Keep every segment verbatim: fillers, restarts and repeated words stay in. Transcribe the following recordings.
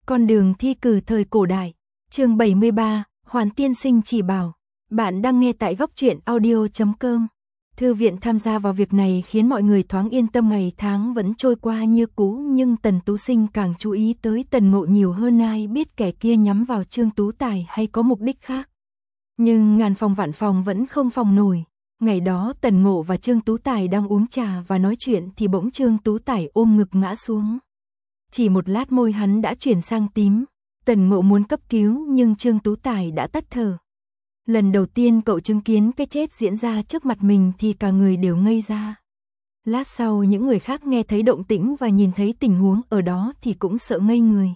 Con đường thi cử thời cổ đại, chương bảy mươi ba, Hoàn Tiên Sinh chỉ bảo. Bạn đang nghe tại góc truyện audio chấm com. Thư viện tham gia vào việc này khiến mọi người thoáng yên tâm, ngày tháng vẫn trôi qua như cũ, nhưng Tần Tú Sinh càng chú ý tới Tần Ngộ nhiều hơn ai biết kẻ kia nhắm vào Trương Tú Tài hay có mục đích khác. Nhưng ngàn phòng vạn phòng vẫn không phòng nổi. Ngày đó Tần Ngộ và Trương Tú Tài đang uống trà và nói chuyện thì bỗng Trương Tú Tài ôm ngực ngã xuống. Chỉ một lát môi hắn đã chuyển sang tím. Tần Ngộ muốn cấp cứu nhưng Trương Tú Tài đã tắt thở. Lần đầu tiên cậu chứng kiến cái chết diễn ra trước mặt mình thì cả người đều ngây ra. Lát sau những người khác nghe thấy động tĩnh và nhìn thấy tình huống ở đó thì cũng sợ ngây người.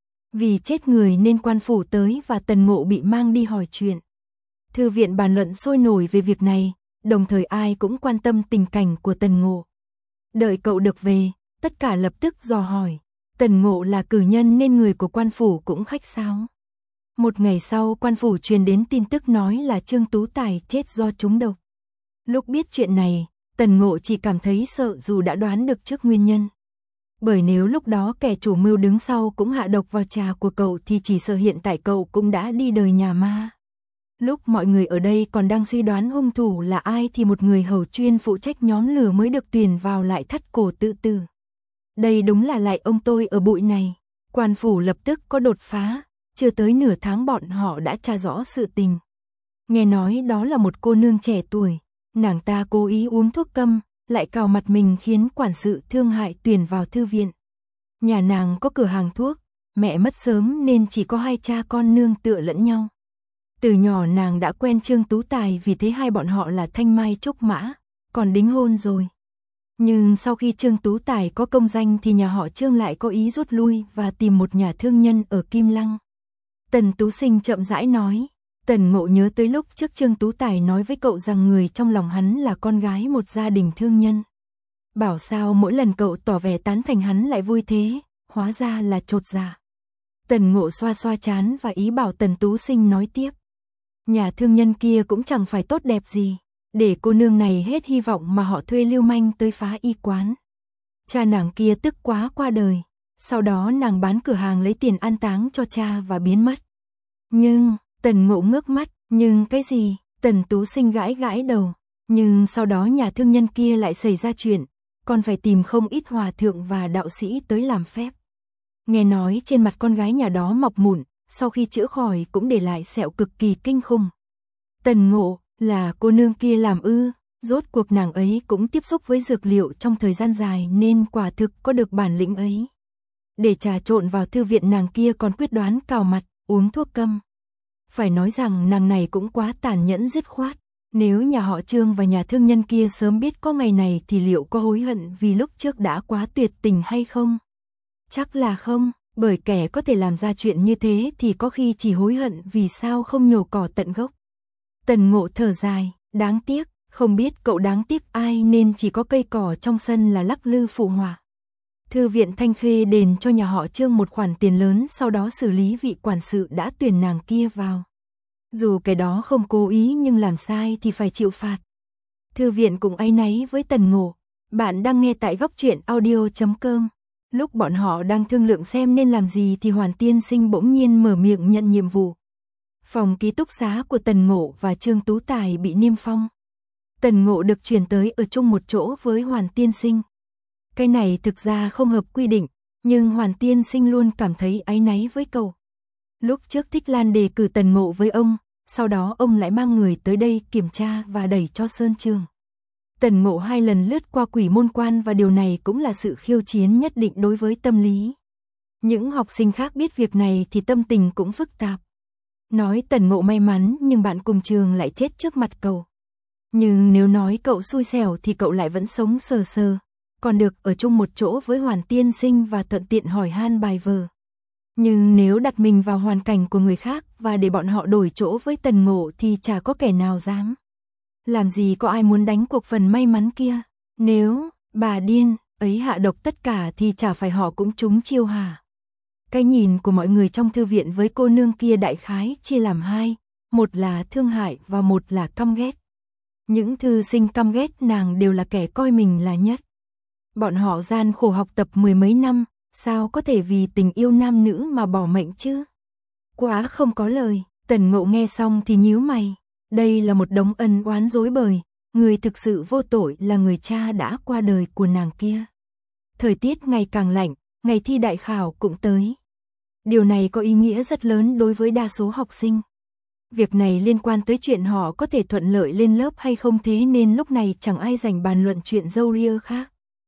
Vì chết người nên quan phủ tới và Tần Ngộ bị mang đi hỏi chuyện. Thư viện bàn luận sôi nổi về việc này, đồng thời ai cũng quan tâm tình cảnh của Tần Ngộ. Đợi cậu được về, tất cả lập tức dò hỏi. Tần Ngộ là cử nhân nên người của quan phủ cũng khách sáo. Một ngày sau quan phủ truyền đến tin tức nói là Trương Tú Tài chết do trúng độc. Lúc biết chuyện này, Tần Ngộ chỉ cảm thấy sợ dù đã đoán được trước nguyên nhân. Bởi nếu lúc đó kẻ chủ mưu đứng sau cũng hạ độc vào trà của cậu thì chỉ sợ hiện tại cậu cũng đã đi đời nhà ma. Lúc mọi người ở đây còn đang suy đoán hung thủ là ai thì một người hầu chuyên phụ trách nhóm lửa mới được tuyển vào lại thắt cổ tự tử. Đây đúng là lại ông tôi ở bụi này. Quan phủ lập tức có đột phá, chưa tới nửa tháng bọn họ đã tra rõ sự tình. Nghe nói đó là một cô nương trẻ tuổi, nàng ta cố ý uống thuốc câm, lại cào mặt mình khiến quản sự thương hại tuyển vào thư viện. Nhà nàng có cửa hàng thuốc, mẹ mất sớm nên chỉ có hai cha con nương tựa lẫn nhau. Từ nhỏ nàng đã quen Trương Tú Tài, vì thế hai bọn họ là thanh mai trúc mã, còn đính hôn rồi. Nhưng sau khi Trương Tú Tài có công danh thì nhà họ Trương lại có ý rút lui và tìm một nhà thương nhân ở Kim Lăng. Tần Tú Sinh chậm rãi nói. Tần Ngộ nhớ tới lúc trước Trương Tú Tài nói với cậu rằng người trong lòng hắn là con gái một gia đình thương nhân. Bảo sao mỗi lần cậu tỏ vẻ tán thành hắn lại vui thế, hóa ra là chột dạ. Tần Ngộ xoa xoa trán và ý bảo Tần Tú Sinh nói tiếp. Nhà thương nhân kia cũng chẳng phải tốt đẹp gì, để cô nương này hết hy vọng mà họ thuê lưu manh tới phá y quán. Cha nàng kia tức quá qua đời, sau đó nàng bán cửa hàng lấy tiền an táng cho cha và biến mất. Nhưng, Tần Ngộ ngước mắt, nhưng cái gì? Tần Tú Sinh gãi gãi đầu, nhưng sau đó nhà thương nhân kia lại xảy ra chuyện, còn phải tìm không ít hòa thượng và đạo sĩ tới làm phép. Nghe nói trên mặt con gái nhà đó mọc mụn, sau khi chữa khỏi cũng để lại sẹo cực kỳ kinh khủng. Tần Ngộ, là cô nương kia làm ư? Rốt cuộc nàng ấy cũng tiếp xúc với dược liệu trong thời gian dài nên quả thực có được bản lĩnh ấy. Để trà trộn vào thư viện nàng kia còn quyết đoán cào mặt, uống thuốc câm. Phải nói rằng nàng này cũng quá tàn nhẫn dứt khoát. Nếu nhà họ Trương và nhà thương nhân kia sớm biết có ngày này thì liệu có hối hận vì lúc trước đã quá tuyệt tình hay không? Chắc là không, bởi kẻ có thể làm ra chuyện như thế thì có khi chỉ hối hận vì sao không nhổ cỏ tận gốc. Tần Ngộ thở dài, đáng tiếc, không biết cậu đáng tiếc ai nên chỉ có cây cỏ trong sân là lắc lư phụ họa. Thư viện Thanh Khê đền cho nhà họ Trương một khoản tiền lớn, sau đó xử lý vị quản sự đã tuyển nàng kia vào. Dù cái đó không cố ý nhưng làm sai thì phải chịu phạt. Thư viện cũng áy náy với Tần Ngộ. Bạn đang nghe tại góc truyện audio chấm com. Lúc bọn họ đang thương lượng xem nên làm gì thì Hoàn Tiên Sinh bỗng nhiên mở miệng nhận nhiệm vụ. Phòng ký túc xá của Tần Ngộ và Trương Tú Tài bị niêm phong. Tần Ngộ được chuyển tới ở chung một chỗ với Hoàn Tiên Sinh. Cái này thực ra không hợp quy định, nhưng Hoàn Tiên Sinh luôn cảm thấy áy náy với cậu. Lúc trước Thích Lan đề cử Tần Ngộ với ông, sau đó ông lại mang người tới đây kiểm tra và đẩy cho Sơn Trường. Tần Ngộ hai lần lướt qua quỷ môn quan và điều này cũng là sự khiêu chiến nhất định đối với tâm lý. Những học sinh khác biết việc này thì tâm tình cũng phức tạp. Nói Tần Ngộ may mắn nhưng bạn cùng trường lại chết trước mặt cậu. Nhưng nếu nói cậu xui xẻo thì cậu lại vẫn sống sờ sờ, còn được ở chung một chỗ với Hoàn Tiên Sinh và thuận tiện hỏi han bài vở. Nhưng nếu đặt mình vào hoàn cảnh của người khác và để bọn họ đổi chỗ với Tần Ngộ thì chả có kẻ nào dám. Làm gì có ai muốn đánh cuộc phần may mắn kia. Nếu bà điên ấy hạ độc tất cả thì chả phải họ cũng trúng chiêu hả? Cái nhìn của mọi người trong thư viện với cô nương kia đại khái chia làm hai, một là thương hại và một là căm ghét. Những thư sinh căm ghét nàng đều là kẻ coi mình là nhất. Bọn họ gian khổ học tập mười mấy năm, sao có thể vì tình yêu nam nữ mà bỏ mệnh chứ? Quá không có lời. Tần Ngộ nghe xong thì nhíu mày. Đây là một đống ân oán rối bời, người thực sự vô tội là người cha đã qua đời của nàng kia. Thời tiết ngày càng lạnh, ngày thi đại khảo cũng tới. Điều này có ý nghĩa rất lớn đối với đa số học sinh. Việc này liên quan tới chuyện họ có thể thuận lợi lên lớp hay không, thế nên lúc này chẳng ai rảnh bàn luận chuyện râu ria khác.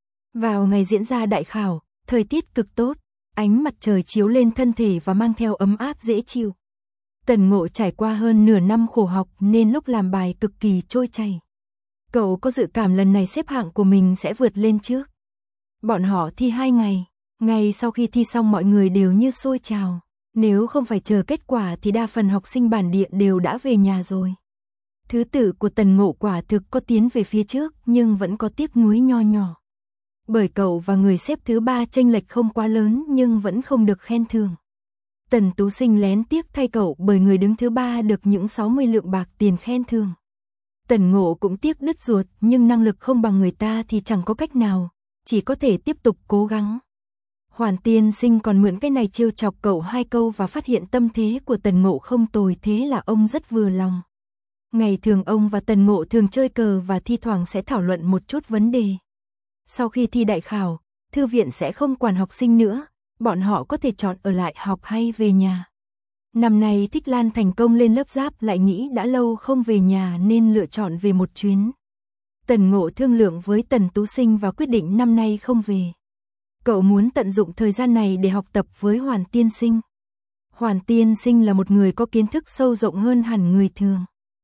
Vào ngày diễn ra đại khảo, thời tiết cực tốt, ánh mặt trời chiếu lên thân thể và mang theo ấm áp dễ chịu. Tần Ngộ trải qua hơn nửa năm khổ học nên lúc làm bài cực kỳ trôi chảy. Cậu có dự cảm lần này xếp hạng của mình sẽ vượt lên trước. Bọn họ thi hai ngày, ngày sau khi thi xong mọi người đều như sôi trào. Nếu không phải chờ kết quả thì đa phần học sinh bản địa đều đã về nhà rồi. Thứ tự của Tần Ngộ quả thực có tiến về phía trước nhưng vẫn có tiếc nuối nho nhỏ. Bởi cậu và người xếp thứ ba chênh lệch không quá lớn nhưng vẫn không được khen thưởng. Tần Tú Sinh lén tiếc thay cậu bởi người đứng thứ ba được những sáu mươi lượng bạc tiền khen thưởng. Tần Ngộ cũng tiếc đứt ruột nhưng năng lực không bằng người ta thì chẳng có cách nào, chỉ có thể tiếp tục cố gắng. Hoàn Tiên Sinh còn mượn cái này trêu chọc cậu hai câu và phát hiện tâm thế của Tần Ngộ không tồi, thế là ông rất vừa lòng. Ngày thường ông và Tần Ngộ thường chơi cờ và thi thoảng sẽ thảo luận một chút vấn đề. Sau khi thi đại khảo, thư viện sẽ không quản học sinh nữa, bọn họ có thể chọn ở lại học hay về nhà. Năm nay Thích Lan thành công lên lớp giáp lại nghĩ đã lâu không về nhà nên lựa chọn về một chuyến. Tần Ngộ thương lượng với Tần Tú Sinh và quyết định năm nay không về. Cậu muốn tận dụng thời gian này để học tập với Hoàn Tiên Sinh. Hoàn Tiên Sinh là một người có kiến thức sâu rộng hơn hẳn người thường.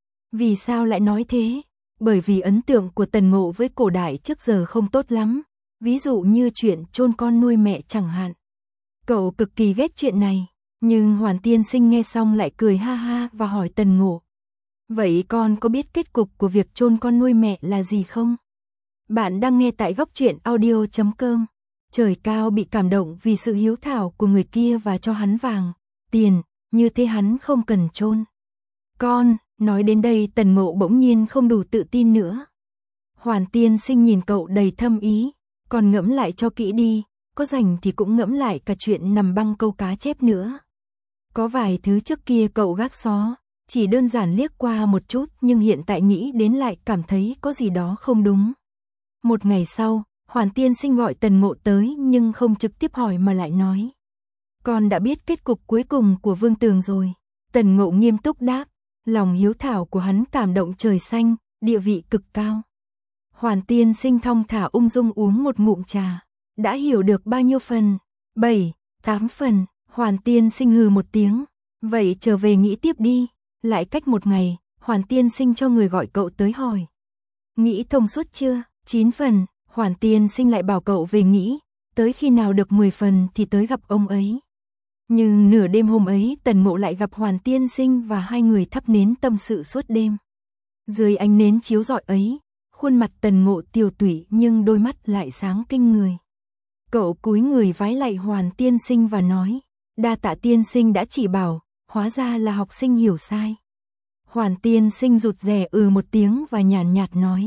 Vì sao lại nói thế? Bởi vì ấn tượng của Tần Ngộ với cổ đại trước giờ không tốt lắm, ví dụ như chuyện chôn con nuôi mẹ chẳng hạn. Cậu cực kỳ ghét chuyện này, nhưng Hoàn Tiên Sinh nghe xong lại cười ha ha và hỏi Tần Ngộ. Vậy con có biết kết cục của việc chôn con nuôi mẹ là gì không? Bạn đang nghe tại góc truyện audio chấm com. Trời Cao bị cảm động vì sự hiếu thảo của người kia và cho hắn vàng, tiền, như thế hắn không cần chôn. Con, nói đến đây Tần Ngộ bỗng nhiên không đủ tự tin nữa. Hoàn Tiên Sinh nhìn cậu đầy thâm ý, còn ngẫm lại cho kỹ đi, có rảnh thì cũng ngẫm lại cả chuyện nằm băng câu cá chép nữa. Có vài thứ trước kia cậu gác xó, chỉ đơn giản liếc qua một chút nhưng hiện tại nghĩ đến lại cảm thấy có gì đó không đúng. Một ngày sau, Hoàn Tiên Sinh gọi Tần Ngộ tới nhưng không trực tiếp hỏi mà lại nói. Con đã biết kết cục cuối cùng của Vương Tường rồi. Tần Ngộ nghiêm túc đáp, lòng hiếu thảo của hắn cảm động trời xanh, địa vị cực cao. Hoàn Tiên Sinh thong thả ung dung uống một ngụm trà. Đã hiểu được bao nhiêu phần? Bảy, tám phần. Hoàn Tiên Sinh hừ một tiếng. Vậy trở về nghĩ tiếp đi. Lại cách một ngày, Hoàn Tiên Sinh cho người gọi cậu tới hỏi. Nghĩ thông suốt chưa? Chín phần. Hoàn Tiên Sinh lại bảo cậu về nghĩ. Tới khi nào được mười phần thì tới gặp ông ấy. Nhưng nửa đêm hôm ấy Tần Ngộ lại gặp Hoàn Tiên Sinh và hai người thắp nến tâm sự suốt đêm. Dưới ánh nến chiếu rọi ấy, khuôn mặt Tần Ngộ tiều tụy nhưng đôi mắt lại sáng kinh người. Cậu cúi người vái lạy Hoàn Tiên Sinh và nói, đa tạ Tiên Sinh đã chỉ bảo, hóa ra là học sinh hiểu sai. Hoàn Tiên Sinh rụt rè ừ một tiếng và nhàn nhạt nói,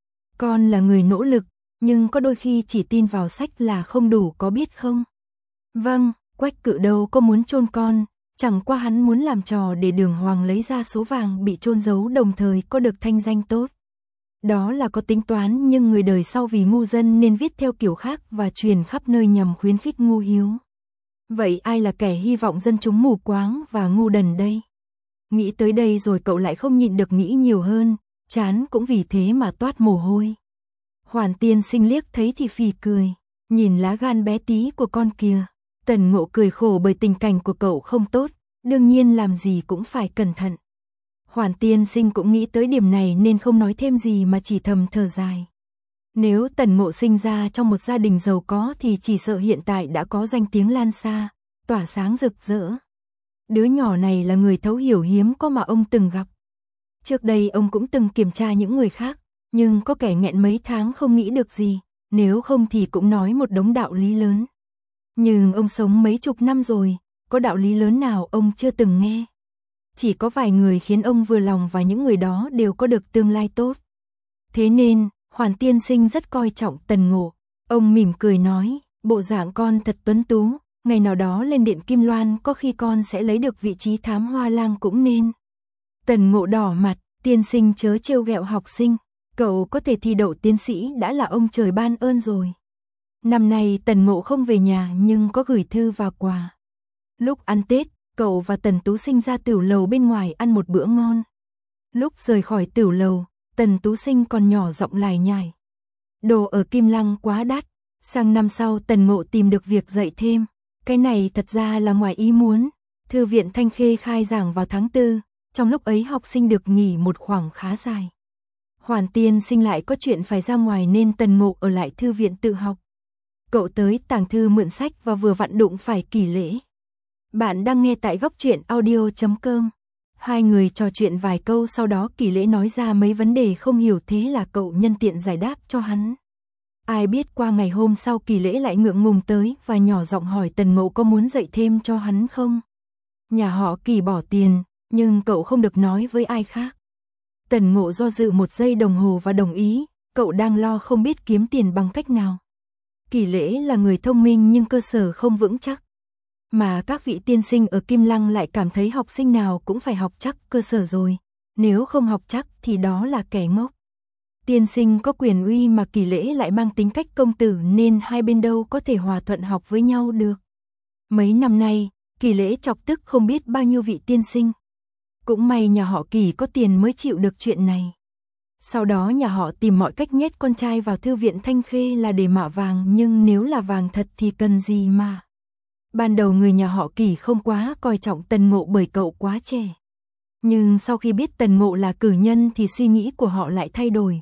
con là người nỗ lực, nhưng có đôi khi chỉ tin vào sách là không đủ có biết không? Vâng, Quách Cự đâu có muốn chôn con, chẳng qua hắn muốn làm trò để Đường Hoàng lấy ra số vàng bị chôn giấu đồng thời có được thanh danh tốt. Đó là có tính toán nhưng người đời sau vì ngu dân nên viết theo kiểu khác và truyền khắp nơi nhằm khuyến khích ngu hiếu. Vậy ai là kẻ hy vọng dân chúng mù quáng và ngu đần đây? Nghĩ tới đây rồi cậu lại không nhịn được nghĩ nhiều hơn, chán cũng vì thế mà toát mồ hôi. Hoàn Tiên Sinh liếc thấy thì phì cười, nhìn lá gan bé tí của con kìa. Tần Ngộ cười khổ bởi tình cảnh của cậu không tốt, đương nhiên làm gì cũng phải cẩn thận. Hoàn Tiên Sinh cũng nghĩ tới điểm này nên không nói thêm gì mà chỉ thầm thở dài. Nếu Tần Ngộ sinh ra trong một gia đình giàu có thì chỉ sợ hiện tại đã có danh tiếng lan xa, tỏa sáng rực rỡ. Đứa nhỏ này là người thấu hiểu hiếm có mà ông từng gặp. Trước đây ông cũng từng kiểm tra những người khác, nhưng có kẻ nghẹn mấy tháng không nghĩ được gì, nếu không thì cũng nói một đống đạo lý lớn. Nhưng ông sống mấy chục năm rồi, có đạo lý lớn nào ông chưa từng nghe. Chỉ có vài người khiến ông vừa lòng và những người đó đều có được tương lai tốt. Thế nên, Hoàn Tiên Sinh rất coi trọng Tần Ngộ. Ông mỉm cười nói, Bộ dạng con thật tuấn tú, ngày nào đó lên điện Kim Loan có khi con sẽ lấy được vị trí thám hoa lang cũng nên. Tần Ngộ đỏ mặt, tiên sinh chớ trêu ghẹo học sinh, cậu có thể thi đậu tiến sĩ đã là ông trời ban ơn rồi. Năm nay Tần Ngộ không về nhà nhưng có gửi thư và quà. Lúc ăn Tết, cậu và Tần Tú Sinh ra tửu lầu bên ngoài ăn một bữa ngon. Lúc rời khỏi tửu lầu, Tần Tú Sinh còn nhỏ giọng lải nhải. Đồ ở Kim Lăng quá đắt, sang năm sau Tần Ngộ tìm được việc dạy thêm. Cái này thật ra là ngoài ý muốn. Thư viện Thanh Khê khai giảng vào tháng tư, trong lúc ấy học sinh được nghỉ một khoảng khá dài. Hoàn tiên sinh lại có chuyện phải ra ngoài nên Tần Ngộ ở lại thư viện tự học. Cậu tới tàng thư mượn sách và vừa vặn đụng phải Kỳ Lễ. Bạn đang nghe tại góc truyện audio chấm com. Hai người trò chuyện vài câu sau đó Kỳ Lễ nói ra mấy vấn đề không hiểu thế là cậu nhân tiện giải đáp cho hắn. Ai biết qua ngày hôm sau Kỳ Lễ lại ngượng ngùng tới và nhỏ giọng hỏi Tần Ngộ có muốn dạy thêm cho hắn không. Nhà họ Kỳ bỏ tiền, nhưng cậu không được nói với ai khác. Tần Ngộ do dự một giây đồng hồ và đồng ý, cậu đang lo không biết kiếm tiền bằng cách nào. Kỳ Lễ là người thông minh nhưng cơ sở không vững chắc. Mà các vị tiên sinh ở Kim Lăng lại cảm thấy học sinh nào cũng phải học chắc cơ sở rồi. Nếu không học chắc thì đó là kẻ ngốc. Tiên sinh có quyền uy mà Kỳ Lễ lại mang tính cách công tử nên hai bên đâu có thể hòa thuận học với nhau được. Mấy năm nay, Kỳ Lễ chọc tức không biết bao nhiêu vị tiên sinh. Cũng may nhà họ Kỳ có tiền mới chịu được chuyện này. Sau đó nhà họ tìm mọi cách nhét con trai vào thư viện Thanh Khê là để mạ vàng, nhưng nếu là vàng thật thì cần gì mà. Ban đầu người nhà họ Kỳ không quá coi trọng Tần Ngộ bởi cậu quá trẻ. Nhưng sau khi biết Tần Ngộ là cử nhân thì suy nghĩ của họ lại thay đổi.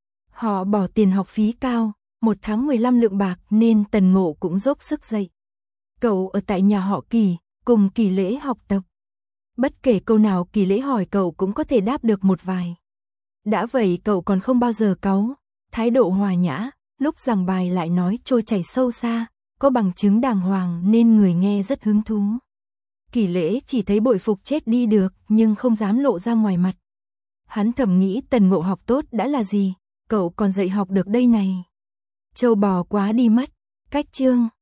Họ bỏ tiền học phí cao, một tháng mười lăm lượng bạc nên Tần Ngộ cũng dốc sức dạy. Cậu ở tại nhà họ Kỳ, cùng Kỳ Lễ học tập. Bất kể câu nào Kỳ Lễ hỏi cậu cũng có thể đáp được một vài. Đã vậy cậu còn không bao giờ cáu, thái độ hòa nhã, lúc giảng bài lại nói trôi chảy sâu xa, có bằng chứng đàng hoàng nên người nghe rất hứng thú. Kỳ Lễ chỉ thấy bội phục chết đi được nhưng không dám lộ ra ngoài mặt. Hắn thầm nghĩ Tần Ngộ học tốt đã là gì, cậu còn dạy học được đây này. Châu bò quá đi mất, cách chương.